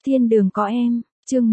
Thiên đường có em, chương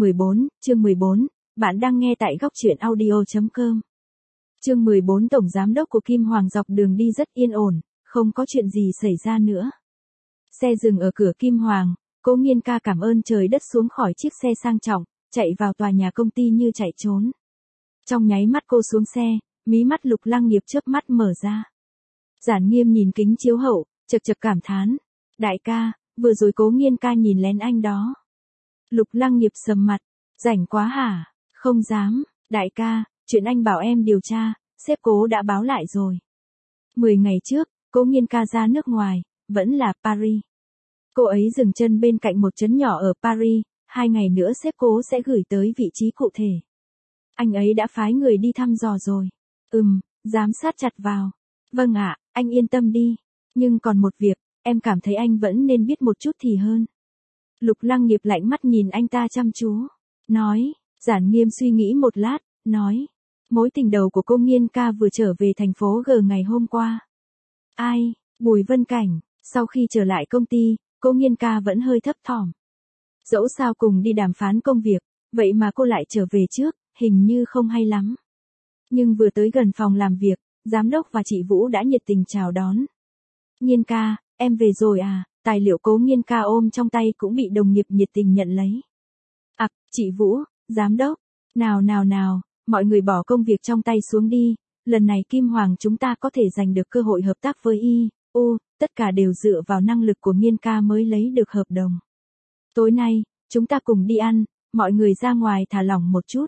14, bạn đang nghe tại góc truyện audio.com. Chương 14 Tổng Giám đốc của Kim Hoàng dọc đường đi rất yên ổn, không có chuyện gì xảy ra nữa. Xe dừng ở cửa Kim Hoàng, Cố Nghiên Ca cảm ơn trời đất xuống khỏi chiếc xe sang trọng, chạy vào tòa nhà công ty như chạy trốn. Trong nháy mắt cô xuống xe, mí mắt Lục Lăng Nghiệp chớp mắt mở ra. Giản Nghiêm nhìn kính chiếu hậu, chật chật cảm thán. Đại ca, vừa rồi Cố Nghiên Ca nhìn lén anh đó. Lục Lăng Nghiệp sầm mặt. Rảnh quá hả? Không dám. Đại ca, chuyện anh bảo em điều tra, sếp Cố đã báo lại rồi. 10 ngày trước, Cố Nghiên Ca ra nước ngoài, vẫn là Paris. Cô ấy dừng chân bên cạnh một trấn nhỏ ở Paris, 2 ngày nữa sếp Cố sẽ gửi tới vị trí cụ thể. Anh ấy đã phái người đi thăm dò rồi. Giám sát chặt vào. Vâng ạ, anh yên tâm đi. Nhưng còn một việc, em cảm thấy anh vẫn nên biết một chút thì hơn. Lục Lăng Nghiệp lạnh mắt nhìn anh ta chăm chú. Nói, Giản Nghiêm suy nghĩ một lát, nói. Mối tình đầu của cô Nghiên Ca vừa trở về thành phố G ngày hôm qua. Ai? Bùi Vân Cảnh. Sau khi trở lại công ty, cô Nghiên Ca vẫn hơi thấp thỏm. Dẫu sao cùng đi đàm phán công việc, vậy mà cô lại trở về trước, hình như không hay lắm. Nhưng vừa tới gần phòng làm việc, giám đốc và chị Vũ đã nhiệt tình chào đón. Nghiên Ca, em về rồi à? Tài liệu Cố Nghiên Ca ôm trong tay cũng bị đồng nghiệp nhiệt tình nhận lấy. Chị Vũ, giám đốc, nào, mọi người bỏ công việc trong tay xuống đi, lần này Kim Hoàng chúng ta có thể giành được cơ hội hợp tác với tất cả đều dựa vào năng lực của Nghiên Ca mới lấy được hợp đồng. Tối nay, chúng ta cùng đi ăn, mọi người ra ngoài thả lỏng một chút.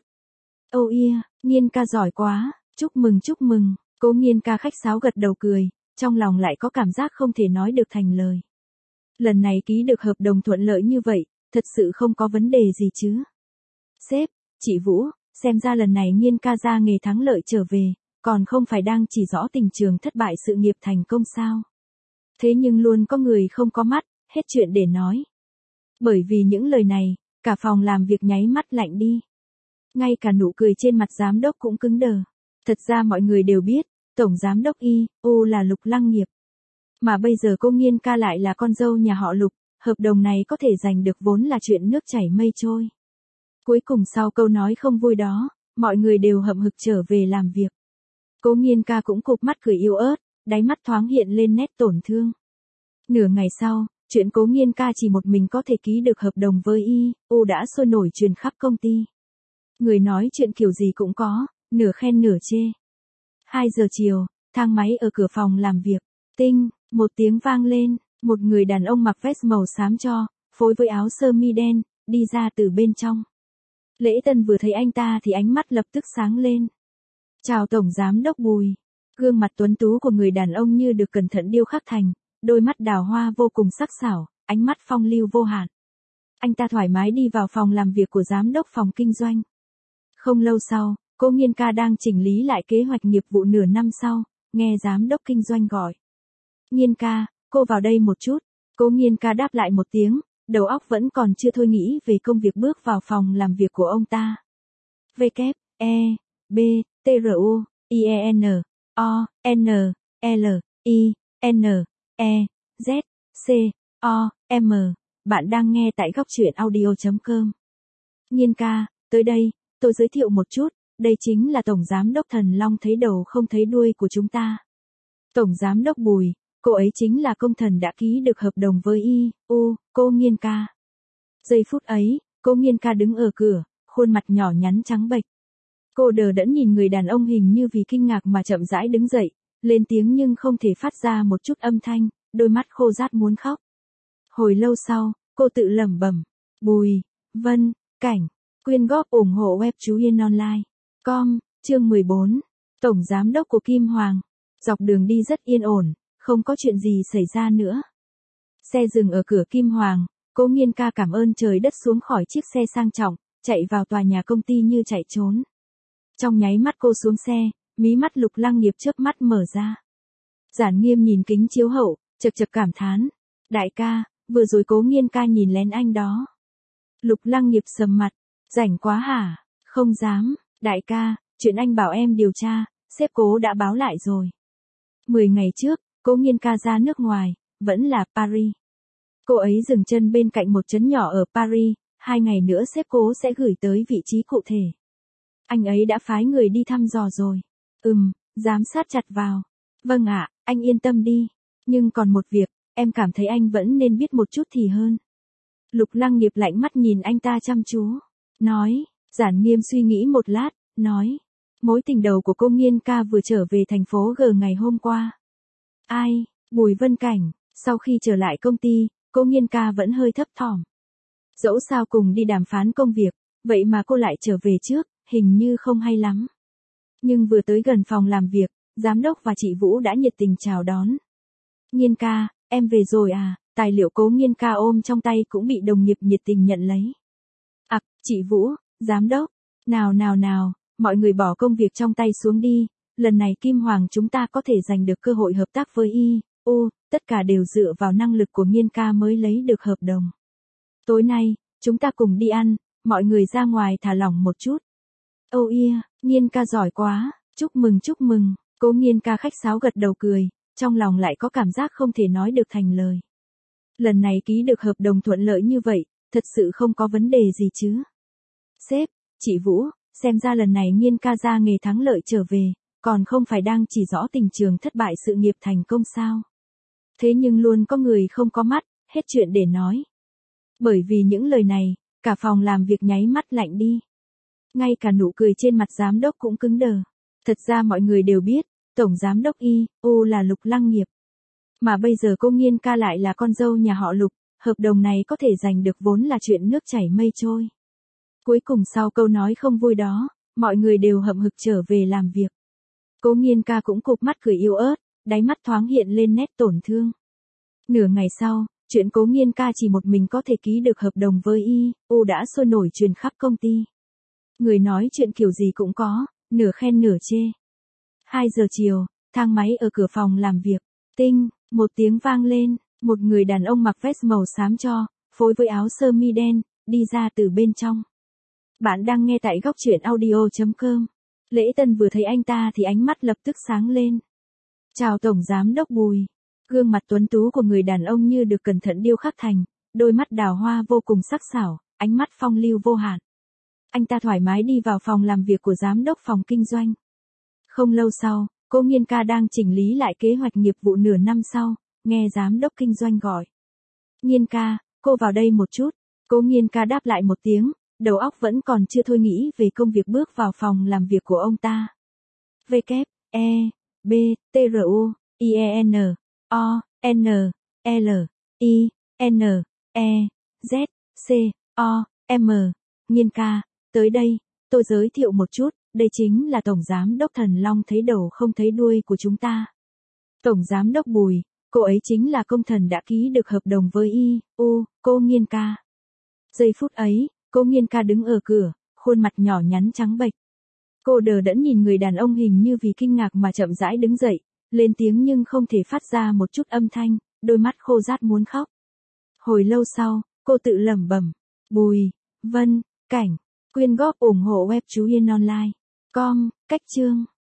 Nghiên Ca giỏi quá, chúc mừng, Cố Nghiên Ca khách sáo gật đầu cười, trong lòng lại có cảm giác không thể nói được thành lời. Lần này ký được hợp đồng thuận lợi như vậy, thật sự không có vấn đề gì chứ. Sếp, chị Vũ, xem ra lần này Nghiên Ca ra nghề thắng lợi trở về, còn không phải đang chỉ rõ tình trường thất bại sự nghiệp thành công sao. Thế nhưng luôn có người không có mắt, hết chuyện để nói. Bởi vì những lời này, cả phòng làm việc nháy mắt lạnh đi. Ngay cả nụ cười trên mặt giám đốc cũng cứng đờ. Thật ra mọi người đều biết, tổng giám đốc là Lục Lăng Nghiệp. Mà bây giờ cô Nghiên Ca lại là con dâu nhà họ Lục, hợp đồng này có thể giành được vốn là chuyện nước chảy mây trôi. Cuối cùng sau câu nói không vui đó, mọi người đều hậm hực trở về làm việc. Cố Nghiên Ca cũng cụp mắt cười yếu ớt, đáy mắt thoáng hiện lên nét tổn thương. Nửa ngày sau, chuyện Cố Nghiên Ca chỉ một mình có thể ký được hợp đồng với đã sôi nổi truyền khắp công ty. Người nói chuyện kiểu gì cũng có, nửa khen nửa chê. 2 giờ chiều, thang máy ở cửa phòng làm việc. Tinh, một tiếng vang lên, một người đàn ông mặc vest màu xám cho, phối với áo sơ mi đen, đi ra từ bên trong. Lễ Tân vừa thấy anh ta thì ánh mắt lập tức sáng lên. Chào Tổng Giám đốc Bùi. Gương mặt tuấn tú của người đàn ông như được cẩn thận điêu khắc thành, đôi mắt đào hoa vô cùng sắc sảo, ánh mắt phong lưu vô hạn. Anh ta thoải mái đi vào phòng làm việc của giám đốc phòng kinh doanh. Không lâu sau, cô Nghiên Ca đang chỉnh lý lại kế hoạch nghiệp vụ nửa năm sau, nghe giám đốc kinh doanh gọi. Nghiên Ca, cô vào đây một chút. Cô Nghiên Ca đáp lại một tiếng, đầu óc vẫn còn chưa thôi nghĩ về công việc bước vào phòng làm việc của ông ta. WEBTRUIENLINEZCOM. Bạn đang nghe tại góc truyện audio.com. Nghiên Ca, tới đây, tôi giới thiệu một chút, đây chính là Tổng Giám đốc Thần Long thấy đầu không thấy đuôi của chúng ta. Tổng Giám đốc Bùi, cô ấy chính là công thần đã ký được hợp đồng với cô Nghiên Ca. Giây phút ấy, cô Nghiên Ca đứng ở cửa, khuôn mặt nhỏ nhắn trắng bệch. Cô đờ đẫn nhìn người đàn ông hình như vì kinh ngạc mà chậm rãi đứng dậy, lên tiếng nhưng không thể phát ra một chút âm thanh, đôi mắt khô rát muốn khóc. Hồi lâu sau, cô tự lẩm bẩm, Bùi Vân Cảnh, quyên góp ủng hộ webchuyenonline.com, chương 14, Tổng Giám đốc của Kim Hoàng. Dọc đường đi rất yên ổn, không có chuyện gì xảy ra nữa. Xe dừng ở cửa Kim Hoàng, Cố Nghiên Ca cảm ơn trời đất xuống khỏi chiếc xe sang trọng, chạy vào tòa nhà công ty như chạy trốn. Trong nháy mắt cô xuống xe, mí mắt Lục Lăng Nghiệp chớp mắt mở ra. Giản Nghiêm nhìn kính chiếu hậu, chật chật cảm thán. Đại ca, vừa rồi Cố Nghiên Ca nhìn lén anh đó. Lục Lăng Nghiệp sầm mặt. Rảnh quá hả? Không dám. Đại ca, chuyện anh bảo em điều tra, sếp Cố đã báo lại rồi. 10 ngày trước, Cố Nghiên Ca ra nước ngoài, vẫn là Paris. Cô ấy dừng chân bên cạnh một trấn nhỏ ở Paris, 2 ngày nữa sếp cố sẽ gửi tới vị trí cụ thể. Anh ấy đã phái người đi thăm dò rồi. Giám sát chặt vào. Vâng ạ, anh yên tâm đi. Nhưng còn một việc, em cảm thấy anh vẫn nên biết một chút thì hơn. Lục Lăng Nghiệp lạnh mắt nhìn anh ta chăm chú. Nói, Giản Nghiêm suy nghĩ một lát, nói. Mối tình đầu của cô Nghiên ca vừa trở về thành phố G ngày hôm qua. Ai, Bùi Vân Cảnh. Sau khi trở lại công ty, cô Nghiên ca vẫn hơi thấp thỏm. Dẫu sao cùng đi đàm phán công việc, vậy mà cô lại trở về trước, hình như không hay lắm. Nhưng vừa tới gần phòng làm việc, giám đốc và chị Vũ đã nhiệt tình chào đón. Nghiên ca, em về rồi à? Tài liệu Cố Nghiên ca ôm trong tay cũng bị đồng nghiệp nhiệt tình nhận lấy. Chị Vũ, giám đốc, nào, mọi người bỏ công việc trong tay xuống đi, lần này Kim Hoàng chúng ta có thể giành được cơ hội hợp tác với tất cả đều dựa vào năng lực của Nghiên ca mới lấy được hợp đồng. Tối nay, chúng ta cùng đi ăn, mọi người ra ngoài thả lỏng một chút. Nghiên ca giỏi quá, chúc mừng, Cố Nghiên ca khách sáo gật đầu cười, trong lòng lại có cảm giác không thể nói được thành lời. Lần này ký được hợp đồng thuận lợi như vậy, thật sự không có vấn đề gì chứ. Sếp, chị Vũ, xem ra lần này Nghiên ca ra nghề thắng lợi trở về, còn không phải đang chỉ rõ tình trường thất bại sự nghiệp thành công sao. Thế nhưng luôn có người không có mắt, hết chuyện để nói. Bởi vì những lời này, cả phòng làm việc nháy mắt lạnh đi. Ngay cả nụ cười trên mặt giám đốc cũng cứng đờ. Thật ra mọi người đều biết, tổng giám đốc là Lục Lăng Nghiệp. Mà bây giờ cô Nghiên ca lại là con dâu nhà họ Lục, hợp đồng này có thể giành được vốn là chuyện nước chảy mây trôi. Cuối cùng sau câu nói không vui đó, mọi người đều hậm hực trở về làm việc. Cố Nghiên ca cũng cụp mắt cười yếu ớt, đáy mắt thoáng hiện lên nét tổn thương. Nửa ngày sau, chuyện Cố Nghiên ca chỉ một mình có thể ký được hợp đồng với đã sôi nổi truyền khắp công ty. Người nói chuyện kiểu gì cũng có, nửa khen nửa chê. 2 giờ chiều, thang máy ở cửa phòng làm việc. Tinh, một tiếng vang lên, một người đàn ông mặc vest màu xám cho, phối với áo sơ mi đen, đi ra từ bên trong. Bạn đang nghe tại góc truyện audio.com. Lễ Tân vừa thấy anh ta thì ánh mắt lập tức sáng lên. Chào Tổng Giám đốc Bùi. Gương mặt tuấn tú của người đàn ông như được cẩn thận điêu khắc thành, đôi mắt đào hoa vô cùng sắc sảo, ánh mắt phong lưu vô hạn. Anh ta thoải mái đi vào phòng làm việc của giám đốc phòng kinh doanh. Không lâu sau, cô Nghiên ca đang chỉnh lý lại kế hoạch nghiệp vụ nửa năm sau, nghe giám đốc kinh doanh gọi. Nghiên ca, cô vào đây một chút. Cô Nghiên ca đáp lại một tiếng, đầu óc vẫn còn chưa thôi nghĩ về công việc bước vào phòng làm việc của ông ta. Nghiên ca, tới đây, tôi giới thiệu một chút, đây chính là Tổng Giám đốc Thần Long thấy đầu không thấy đuôi của chúng ta. Tổng Giám đốc Bùi, cô ấy chính là công thần đã ký được hợp đồng với cô Nghiên ca. Giây phút ấy, cô Nghiên ca đứng ở cửa, khuôn mặt nhỏ nhắn trắng bệch. Cô đờ đẫn nhìn người đàn ông hình như vì kinh ngạc mà chậm rãi đứng dậy, lên tiếng nhưng không thể phát ra một chút âm thanh, đôi mắt khô rát muốn khóc. Hồi lâu sau, cô tự lẩm bẩm, Bùi Vân Cảnh, quyên góp ủng hộ web chú Yên Online. Com, cách chương.